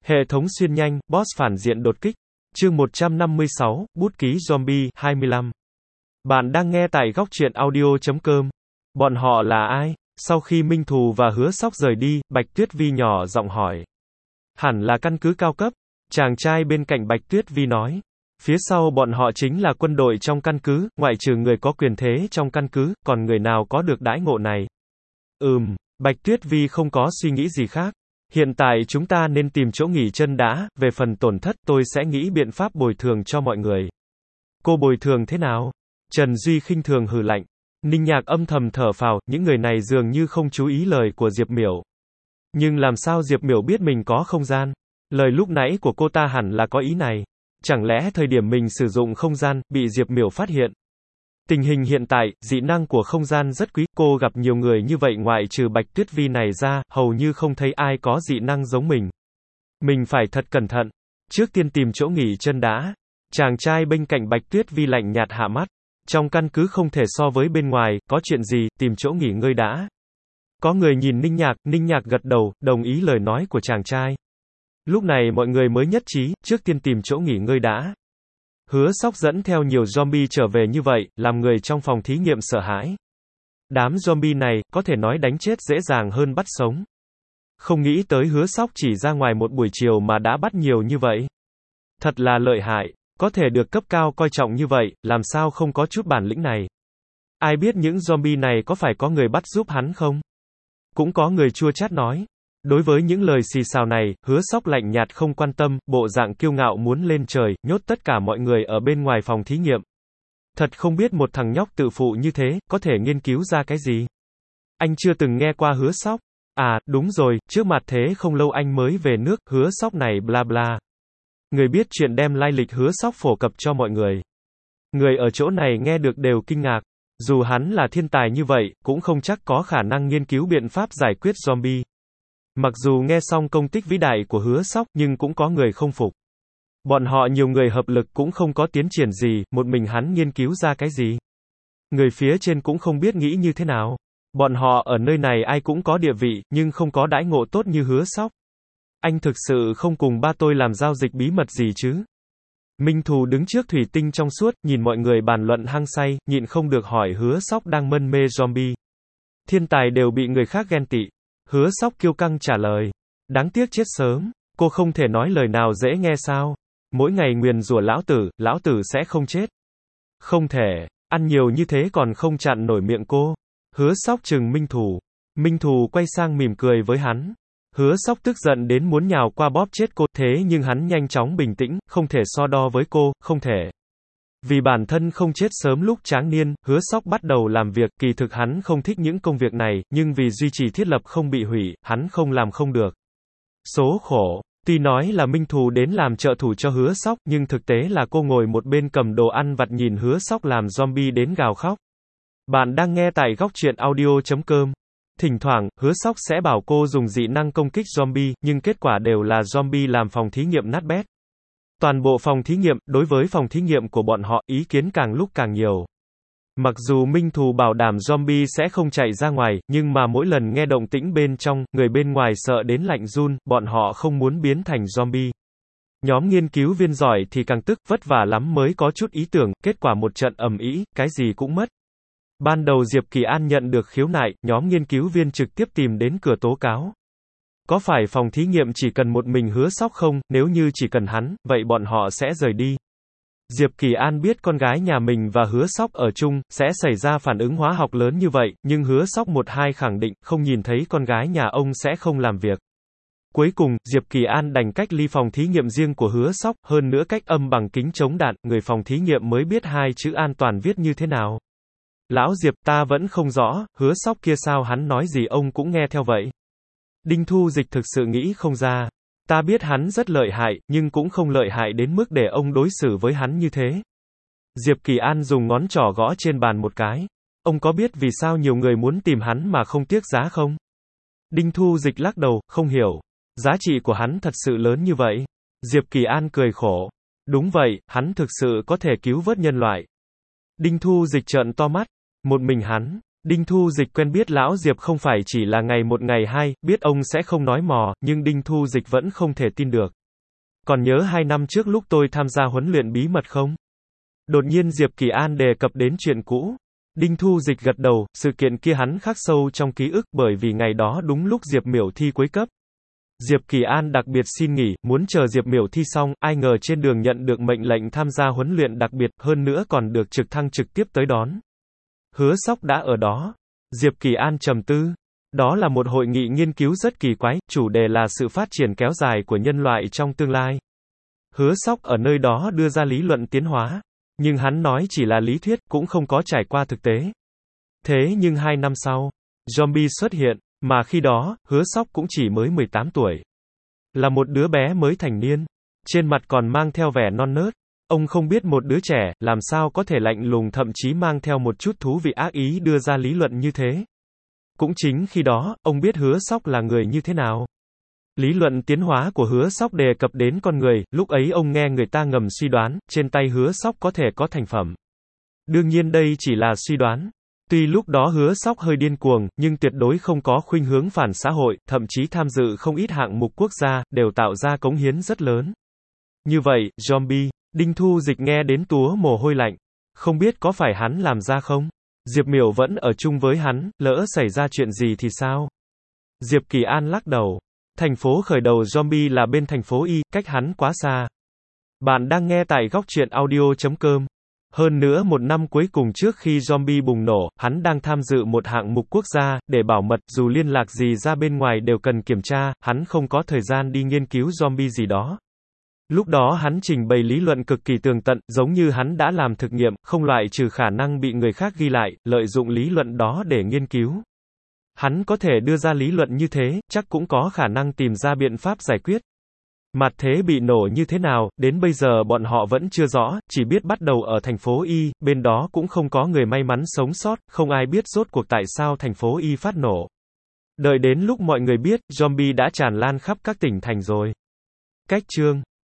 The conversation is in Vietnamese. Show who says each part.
Speaker 1: Hệ thống xuyên nhanh, boss phản diện đột kích. Chương 156, bút ký zombie, 25. Bạn đang nghe tại góc truyện audio.com. Bọn họ là ai? Sau khi Minh Thù và Hứa Sóc rời đi, Bạch Tuyết Vi nhỏ giọng hỏi. Hẳn là căn cứ cao cấp. Chàng trai bên cạnh Bạch Tuyết Vi nói. Phía sau bọn họ chính là quân đội trong căn cứ, ngoại trừ người có quyền thế trong căn cứ, còn người nào có được đãi ngộ này? Bạch Tuyết Vi không có suy nghĩ gì khác. Hiện tại chúng ta nên tìm chỗ nghỉ chân đã, về phần tổn thất tôi sẽ nghĩ biện pháp bồi thường cho mọi người. Cô bồi thường thế nào? Trần Duy khinh thường hừ lạnh. Ninh Nhạc âm thầm thở phào, những người này dường như không chú ý lời của Diệp Miểu. Nhưng làm sao Diệp Miểu biết mình có không gian? Lời lúc nãy của cô ta hẳn là có ý này. Chẳng lẽ thời điểm mình sử dụng không gian, bị Diệp Miểu phát hiện? Tình hình hiện tại, dị năng của không gian rất quý, cô gặp nhiều người như vậy ngoại trừ Bạch Tuyết Vi này ra, hầu như không thấy ai có dị năng giống mình. Mình phải thật cẩn thận. Trước tiên tìm chỗ nghỉ chân đã. Chàng trai bên cạnh Bạch Tuyết Vi lạnh nhạt hạ mắt. Trong căn cứ không thể so với bên ngoài, có chuyện gì, tìm chỗ nghỉ ngơi đã. Có người nhìn Ninh Nhạc gật đầu, đồng ý lời nói của chàng trai. Lúc này mọi người mới nhất trí, trước tiên tìm chỗ nghỉ ngơi đã. Hứa Sóc dẫn theo nhiều zombie trở về như vậy, làm người trong phòng thí nghiệm sợ hãi. Đám zombie này, có thể nói đánh chết dễ dàng hơn bắt sống. Không nghĩ tới Hứa Sóc chỉ ra ngoài một buổi chiều mà đã bắt nhiều như vậy. Thật là lợi hại, có thể được cấp cao coi trọng như vậy, làm sao không có chút bản lĩnh này. Ai biết những zombie này có phải có người bắt giúp hắn không? Cũng có người chua chát nói. Đối với những lời xì xào này, Hứa Sóc lạnh nhạt không quan tâm, bộ dạng kiêu ngạo muốn lên trời, nhốt tất cả mọi người ở bên ngoài phòng thí nghiệm. Thật không biết một thằng nhóc tự phụ như thế, có thể nghiên cứu ra cái gì? Anh chưa từng nghe qua Hứa Sóc. À, đúng rồi, trước mặt thế không lâu anh mới về nước, Hứa Sóc này bla bla. Người biết chuyện đem lai lịch Hứa Sóc phổ cập cho mọi người. Người ở chỗ này nghe được đều kinh ngạc. Dù hắn là thiên tài như vậy, cũng không chắc có khả năng nghiên cứu biện pháp giải quyết zombie. Mặc dù nghe xong công tích vĩ đại của Hứa Sóc, nhưng cũng có người không phục. Bọn họ nhiều người hợp lực cũng không có tiến triển gì, một mình hắn nghiên cứu ra cái gì. Người phía trên cũng không biết nghĩ như thế nào. Bọn họ ở nơi này ai cũng có địa vị, nhưng không có đãi ngộ tốt như Hứa Sóc. Anh thực sự không cùng ba tôi làm giao dịch bí mật gì chứ? Minh Thù đứng trước thủy tinh trong suốt, nhìn mọi người bàn luận hăng say, nhịn không được hỏi Hứa Sóc đang mân mê zombie. Thiên tài đều bị người khác ghen tị. Hứa Sóc kiêu căng trả lời. Đáng tiếc chết sớm. Cô không thể nói lời nào dễ nghe sao? Mỗi ngày nguyền rủa lão tử sẽ không chết. Không thể. Ăn nhiều như thế còn không chặn nổi miệng cô. Hứa Sóc trừng Minh Thù. Minh Thù quay sang mỉm cười với hắn. Hứa Sóc tức giận đến muốn nhào qua bóp chết cô, thế nhưng hắn nhanh chóng bình tĩnh, không thể so đo với cô, không thể. Vì bản thân không chết sớm lúc tráng niên, Hứa Sóc bắt đầu làm việc, kỳ thực hắn không thích những công việc này, nhưng vì duy trì thiết lập không bị hủy, hắn không làm không được. Số khổ. Tuy nói là Minh Thù đến làm trợ thủ cho Hứa Sóc, nhưng thực tế là cô ngồi một bên cầm đồ ăn vặt nhìn Hứa Sóc làm zombie đến gào khóc. Bạn đang nghe tại góc truyện audio.com. Thỉnh thoảng, Hứa Sóc sẽ bảo cô dùng dị năng công kích zombie, nhưng kết quả đều là zombie làm phòng thí nghiệm nát bét. Toàn bộ phòng thí nghiệm, đối với phòng thí nghiệm của bọn họ, ý kiến càng lúc càng nhiều. Mặc dù Minh Thù bảo đảm zombie sẽ không chạy ra ngoài, nhưng mà mỗi lần nghe động tĩnh bên trong, người bên ngoài sợ đến lạnh run, bọn họ không muốn biến thành zombie. Nhóm nghiên cứu viên giỏi thì càng tức, vất vả lắm mới có chút ý tưởng, kết quả một trận ầm ĩ, cái gì cũng mất. Ban đầu Diệp Kỳ An nhận được khiếu nại, nhóm nghiên cứu viên trực tiếp tìm đến cửa tố cáo. Có phải phòng thí nghiệm chỉ cần một mình Hứa Sóc không, nếu như chỉ cần hắn, vậy bọn họ sẽ rời đi. Diệp Kỳ An biết con gái nhà mình và Hứa Sóc ở chung, sẽ xảy ra phản ứng hóa học lớn như vậy, nhưng Hứa Sóc một hai khẳng định, không nhìn thấy con gái nhà ông sẽ không làm việc. Cuối cùng, Diệp Kỳ An đành cách ly phòng thí nghiệm riêng của Hứa Sóc, hơn nữa cách âm bằng kính chống đạn, người phòng thí nghiệm mới biết hai chữ an toàn viết như thế nào. Lão Diệp, ta vẫn không rõ, Hứa Sóc kia sao hắn nói gì ông cũng nghe theo vậy. Đinh Thu Dịch thực sự nghĩ không ra. Ta biết hắn rất lợi hại, nhưng cũng không lợi hại đến mức để ông đối xử với hắn như thế. Diệp Kỳ An dùng ngón trỏ gõ trên bàn một cái. Ông có biết vì sao nhiều người muốn tìm hắn mà không tiếc giá không? Đinh Thu Dịch lắc đầu, không hiểu. Giá trị của hắn thật sự lớn như vậy. Diệp Kỳ An cười khổ. Đúng vậy, hắn thực sự có thể cứu vớt nhân loại. Đinh Thu Dịch trợn to mắt. Một mình hắn. Đinh Thu Dịch quen biết lão Diệp không phải chỉ là ngày một ngày hai, biết ông sẽ không nói mò, nhưng Đinh Thu Dịch vẫn không thể tin được. Còn nhớ 2 năm trước lúc tôi tham gia huấn luyện bí mật không? Đột nhiên Diệp Kỳ An đề cập đến chuyện cũ. Đinh Thu Dịch gật đầu, sự kiện kia hắn khắc sâu trong ký ức bởi vì ngày đó đúng lúc Diệp Miểu thi cuối cấp. Diệp Kỳ An đặc biệt xin nghỉ, muốn chờ Diệp Miểu thi xong, ai ngờ trên đường nhận được mệnh lệnh tham gia huấn luyện đặc biệt, hơn nữa còn được trực thăng trực tiếp tới đón. Hứa Sóc đã ở đó. Diệp Kỳ An trầm tư. Đó là một hội nghị nghiên cứu rất kỳ quái, chủ đề là sự phát triển kéo dài của nhân loại trong tương lai. Hứa Sóc ở nơi đó đưa ra lý luận tiến hóa. Nhưng hắn nói chỉ là lý thuyết, cũng không có trải qua thực tế. Thế nhưng 2 năm sau, zombie xuất hiện, mà khi đó, Hứa Sóc cũng chỉ mới 18 tuổi. Là một đứa bé mới thành niên. Trên mặt còn mang theo vẻ non nớt. Ông không biết một đứa trẻ, làm sao có thể lạnh lùng thậm chí mang theo một chút thú vị ác ý đưa ra lý luận như thế. Cũng chính khi đó, ông biết Hứa Sóc là người như thế nào. Lý luận tiến hóa của Hứa Sóc đề cập đến con người, lúc ấy ông nghe người ta ngầm suy đoán, trên tay Hứa Sóc có thể có thành phẩm. Đương nhiên đây chỉ là suy đoán. Tuy lúc đó Hứa Sóc hơi điên cuồng, nhưng tuyệt đối không có khuynh hướng phản xã hội, thậm chí tham dự không ít hạng mục quốc gia, đều tạo ra cống hiến rất lớn. Như vậy, zombie, Đinh Thu Dịch nghe đến túa mồ hôi lạnh. Không biết có phải hắn làm ra không? Diệp Miểu vẫn ở chung với hắn, lỡ xảy ra chuyện gì thì sao? Diệp Kỳ An lắc đầu. Thành phố khởi đầu zombie là bên thành phố Y, cách hắn quá xa. Bạn đang nghe tại góc truyện audio.com. Hơn nữa một năm cuối cùng trước khi zombie bùng nổ, hắn đang tham dự một hạng mục quốc gia, để bảo mật, dù liên lạc gì ra bên ngoài đều cần kiểm tra, hắn không có thời gian đi nghiên cứu zombie gì đó. Lúc đó hắn trình bày lý luận cực kỳ tường tận, giống như hắn đã làm thực nghiệm, không loại trừ khả năng bị người khác ghi lại, lợi dụng lý luận đó để nghiên cứu. Hắn có thể đưa ra lý luận như thế, chắc cũng có khả năng tìm ra biện pháp giải quyết. Mặt thế bị nổ như thế nào, đến bây giờ bọn họ vẫn chưa rõ, chỉ biết bắt đầu ở thành phố Y, bên đó cũng không có người may mắn sống sót, không ai biết rốt cuộc tại sao thành phố Y phát nổ. Đợi đến lúc mọi người biết, zombie đã tràn lan khắp các tỉnh thành rồi. Cách chương